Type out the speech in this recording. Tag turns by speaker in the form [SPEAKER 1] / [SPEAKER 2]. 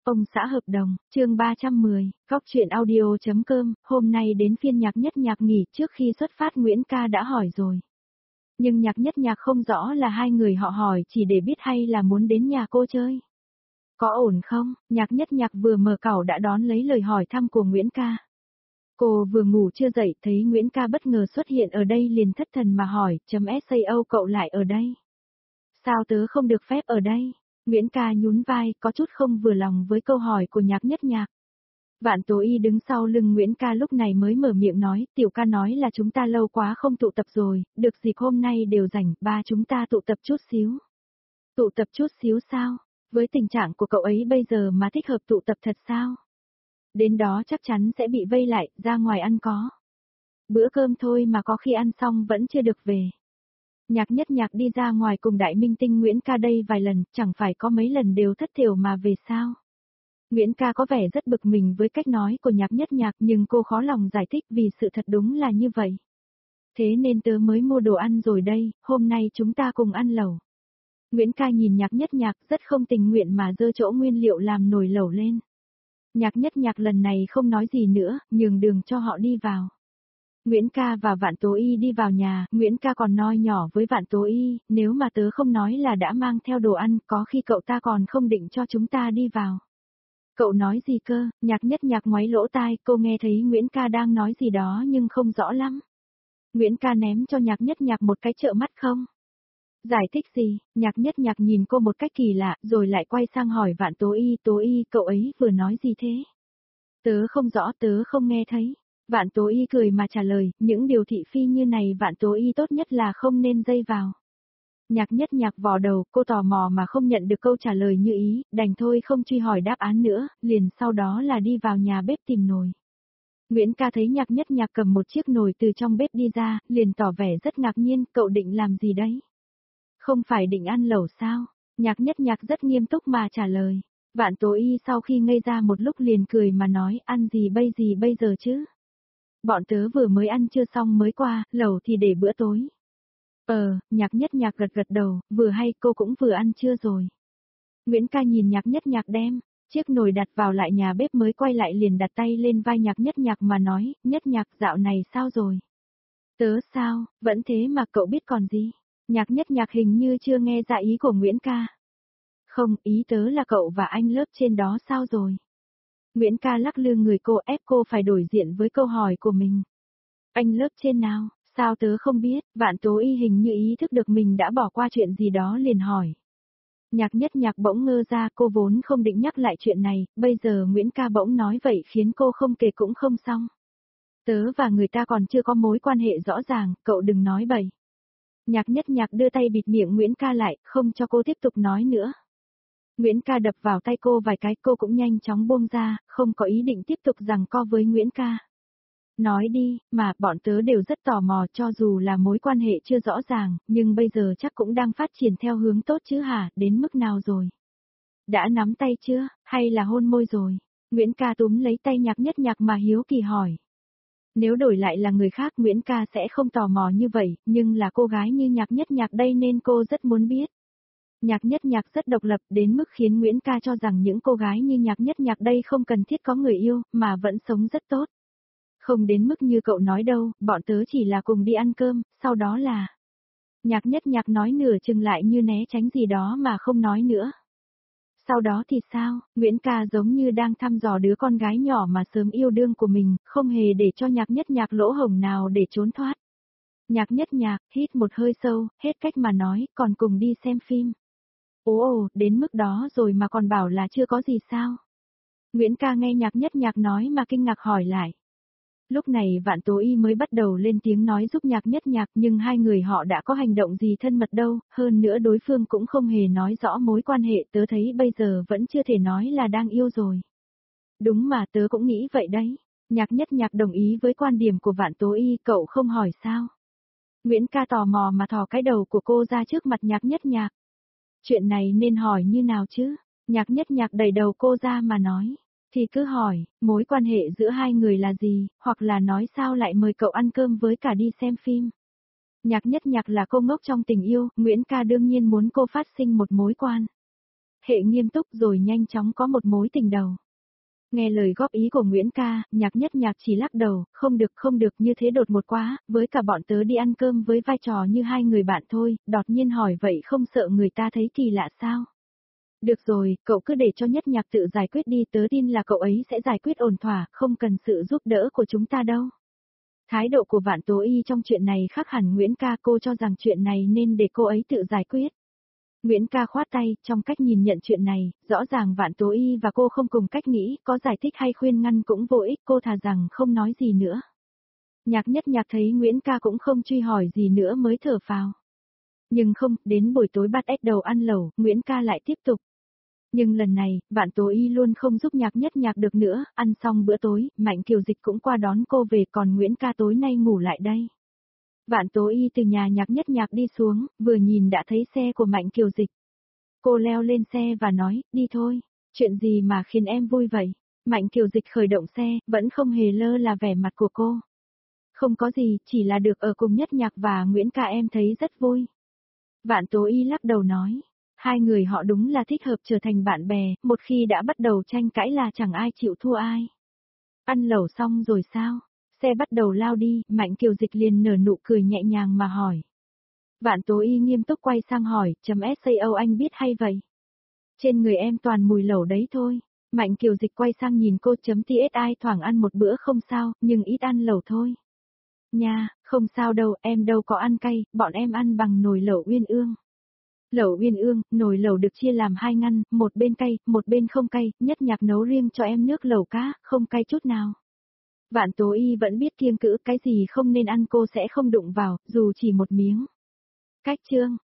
[SPEAKER 1] Ông xã hợp đồng, chương 310, góc truyện audio.com, hôm nay đến phiên Nhạc Nhất Nhạc nghỉ. Trước khi xuất phát Nguyễn Ca đã hỏi rồi. Nhưng Nhạc Nhất Nhạc không rõ là hai người họ hỏi chỉ để biết hay là muốn đến nhà cô chơi. Có ổn không? Nhạc Nhất Nhạc vừa mở cẩu đã đón lấy lời hỏi thăm của Nguyễn Ca. Cô vừa ngủ chưa dậy thấy Nguyễn Ca bất ngờ xuất hiện ở đây liền thất thần mà hỏi, sao cậu lại ở đây? Sao tớ không được phép ở đây? Nguyễn Ca nhún vai, có chút không vừa lòng với câu hỏi của Nhạc Nhất Nhạc. Vạn Tố Y đứng sau lưng Nguyễn Ca lúc này mới mở miệng nói, Tiểu ca nói là chúng ta lâu quá không tụ tập rồi, được dịp hôm nay đều rảnh, ba chúng ta tụ tập chút xíu. Tụ tập chút xíu sao? Với tình trạng của cậu ấy bây giờ mà thích hợp tụ tập thật sao? Đến đó chắc chắn sẽ bị vây lại, ra ngoài ăn có. Bữa cơm thôi mà có khi ăn xong vẫn chưa được về. Nhạc Nhất Nhạc đi ra ngoài cùng đại minh tinh Nguyễn Ca đây vài lần, chẳng phải có mấy lần đều thất thiểu mà về sao. Nguyễn Ca có vẻ rất bực mình với cách nói của Nhạc Nhất Nhạc nhưng cô khó lòng giải thích vì sự thật đúng là như vậy. Thế nên tớ mới mua đồ ăn rồi đây, hôm nay chúng ta cùng ăn lẩu. Nguyễn Ca nhìn Nhạc Nhất Nhạc rất không tình nguyện mà giơ chỗ nguyên liệu làm nồi lẩu lên. Nhạc Nhất Nhạc lần này không nói gì nữa, nhường đường cho họ đi vào. Nguyễn Ca và Vạn Tố Y đi vào nhà, Nguyễn Ca còn nói nhỏ với Vạn Tố Y, nếu mà tớ không nói là đã mang theo đồ ăn, có khi cậu ta còn không định cho chúng ta đi vào. Cậu nói gì cơ? Nhạc Nhất Nhạc ngoáy lỗ tai, cô nghe thấy Nguyễn Ca đang nói gì đó nhưng không rõ lắm. Nguyễn Ca ném cho Nhạc Nhất Nhạc một cái trợn mắt không? Giải thích gì? Nhạc Nhất Nhạc nhìn cô một cách kỳ lạ, rồi lại quay sang hỏi Vạn Tố Y, cậu ấy vừa nói gì thế? Tớ không rõ, tớ không nghe thấy. Vạn Tố Y cười mà trả lời, những điều thị phi như này Vạn Tố Y tốt nhất là không nên dây vào. Nhạc Nhất Nhạc vò đầu, cô tò mò mà không nhận được câu trả lời như ý, đành thôi không truy hỏi đáp án nữa, liền sau đó là đi vào nhà bếp tìm nồi. Nguyễn Ca thấy Nhạc Nhất Nhạc cầm một chiếc nồi từ trong bếp đi ra, liền tỏ vẻ rất ngạc nhiên, cậu định làm gì đấy? Không phải định ăn lẩu sao? Nhạc Nhất Nhạc rất nghiêm túc mà trả lời. Vạn Tố Y sau khi ngây ra một lúc liền cười mà nói, ăn gì bây giờ chứ? Bọn tớ vừa mới ăn trưa xong mới qua, lẩu thì để bữa tối. Nhạc Nhất Nhạc gật gật đầu, vừa hay cô cũng vừa ăn trưa rồi. Nguyễn Ca nhìn Nhạc Nhất Nhạc đem chiếc nồi đặt vào lại nhà bếp mới quay lại liền đặt tay lên vai Nhạc Nhất Nhạc mà nói, Nhất Nhạc dạo này sao rồi? Tớ sao, vẫn thế mà cậu biết còn gì? Nhạc Nhất Nhạc hình như chưa nghe ra ý của Nguyễn Ca. Không, ý tớ là cậu và anh lớp trên đó sao rồi? Nguyễn Ca lắc lư người cô ép cô phải đổi diện với câu hỏi của mình. Anh lớp trên nào, sao tớ không biết, Vạn Tố Y hình như ý thức được mình đã bỏ qua chuyện gì đó liền hỏi. Nhạc Nhất Nhạc bỗng ngơ ra, cô vốn không định nhắc lại chuyện này, bây giờ Nguyễn Ca bỗng nói vậy khiến cô không kể cũng không xong. Tớ và người ta còn chưa có mối quan hệ rõ ràng, cậu đừng nói bậy. Nhạc Nhất Nhạc đưa tay bịt miệng Nguyễn Ca lại, không cho cô tiếp tục nói nữa. Nguyễn Ca đập vào tay cô vài cái, cô cũng nhanh chóng buông ra, không có ý định tiếp tục giằng co với Nguyễn Ca. Nói đi, mà bọn tớ đều rất tò mò cho dù là mối quan hệ chưa rõ ràng, nhưng bây giờ chắc cũng đang phát triển theo hướng tốt chứ hả, đến mức nào rồi? Đã nắm tay chưa, hay là hôn môi rồi? Nguyễn Ca túm lấy tay Nhạc Nhất Nhạc mà hiếu kỳ hỏi. Nếu đổi lại là người khác Nguyễn Ca sẽ không tò mò như vậy, nhưng là cô gái như Nhạc Nhất Nhạc đây nên cô rất muốn biết. Nhạc Nhất Nhạc rất độc lập đến mức khiến Nguyễn Ca cho rằng những cô gái như Nhạc Nhất Nhạc đây không cần thiết có người yêu, mà vẫn sống rất tốt. Không đến mức như cậu nói đâu, bọn tớ chỉ là cùng đi ăn cơm, sau đó là... Nhạc Nhất Nhạc nói nửa chừng lại như né tránh gì đó mà không nói nữa. Sau đó thì sao, Nguyễn Ca giống như đang thăm dò đứa con gái nhỏ mà sớm yêu đương của mình, không hề để cho Nhạc Nhất Nhạc lỗ hổng nào để trốn thoát. Nhạc Nhất Nhạc, hít một hơi sâu, hết cách mà nói, còn cùng đi xem phim. Ồ, đến mức đó rồi mà còn bảo là chưa có gì sao? Nguyễn Ca nghe Nhạc Nhất Nhạc nói mà kinh ngạc hỏi lại. Lúc này Vạn Tố Y mới bắt đầu lên tiếng nói giúp Nhạc Nhất Nhạc nhưng hai người họ đã có hành động gì thân mật đâu, hơn nữa đối phương cũng không hề nói rõ mối quan hệ, tớ thấy bây giờ vẫn chưa thể nói là đang yêu rồi. Đúng mà tớ cũng nghĩ vậy đấy. Nhạc Nhất Nhạc đồng ý với quan điểm của Vạn Tố Y, cậu không hỏi sao? Nguyễn Ca tò mò mà thò cái đầu của cô ra trước mặt Nhạc Nhất Nhạc. Chuyện này nên hỏi như nào chứ? Nhạc Nhất Nhạc đẩy đầu cô ra mà nói. Thì cứ hỏi, mối quan hệ giữa hai người là gì, hoặc là nói sao lại mời cậu ăn cơm với cả đi xem phim. Nhạc Nhất Nhạc là cô ngốc trong tình yêu, Nguyễn Ca đương nhiên muốn cô phát sinh một mối quan hệ nghiêm túc rồi nhanh chóng có một mối tình đầu. Nghe lời góp ý của Nguyễn ca, Nhạc Nhất Nhạc chỉ lắc đầu, không được như thế đột ngột quá, với cả bọn tớ đi ăn cơm với vai trò như hai người bạn thôi, đột nhiên hỏi vậy không sợ người ta thấy kỳ lạ sao? Được rồi, cậu cứ để cho Nhất Nhạc tự giải quyết đi, tớ tin là cậu ấy sẽ giải quyết ổn thỏa, không cần sự giúp đỡ của chúng ta đâu. Thái độ của Vạn Tố Y trong chuyện này khác hẳn Nguyễn ca, cô cho rằng chuyện này nên để cô ấy tự giải quyết. Nguyễn ca khoát tay, trong cách nhìn nhận chuyện này, rõ ràng Vạn Tố Y và cô không cùng cách nghĩ, có giải thích hay khuyên ngăn cũng vô ích, cô thà rằng không nói gì nữa. Nhạc Nhất Nhạc thấy Nguyễn ca cũng không truy hỏi gì nữa mới thở phào. Nhưng không, đến buổi tối bắt ếch đầu ăn lẩu, Nguyễn ca lại tiếp tục. Nhưng lần này, Vạn Tố Y luôn không giúp Nhạc Nhất Nhạc được nữa, ăn xong bữa tối, Mạnh Kiều Dịch cũng qua đón cô về, còn Nguyễn ca tối nay ngủ lại đây. Vạn Tố Y từ nhà Nhạc Nhất Nhạc đi xuống, vừa nhìn đã thấy xe của Mạnh Kiều Dịch. Cô leo lên xe và nói, đi thôi, chuyện gì mà khiến em vui vậy? Mạnh Kiều Dịch khởi động xe, vẫn không hề lơ là vẻ mặt của cô. Không có gì, chỉ là được ở cùng Nhất Nhạc và Nguyễn ca em thấy rất vui. Vạn Tố Y lắc đầu nói, hai người họ đúng là thích hợp trở thành bạn bè, một khi đã bắt đầu tranh cãi là chẳng ai chịu thua ai. Ăn lẩu xong rồi sao? Xe bắt đầu lao đi, Mạnh Kiều Dịch liền nở nụ cười nhẹ nhàng mà hỏi. Vạn Tố Y nghiêm túc quay sang hỏi, .sao anh biết hay vậy? Trên người em toàn mùi lẩu đấy thôi. Mạnh Kiều Dịch quay sang nhìn cô .tsi thoảng ăn một bữa không sao, nhưng ít ăn lẩu thôi. Nha, không sao đâu, em đâu có ăn cay, bọn em ăn bằng nồi lẩu Uyên Ương. Lẩu Uyên Ương, nồi lẩu được chia làm hai ngăn, một bên cay, một bên không cay, Nhất Nhạc nấu riêng cho em nước lẩu cá, không cay chút nào. Vạn Tố Y vẫn biết kiêng cữ, cái gì không nên ăn cô sẽ không đụng vào, dù chỉ một miếng. Cách chương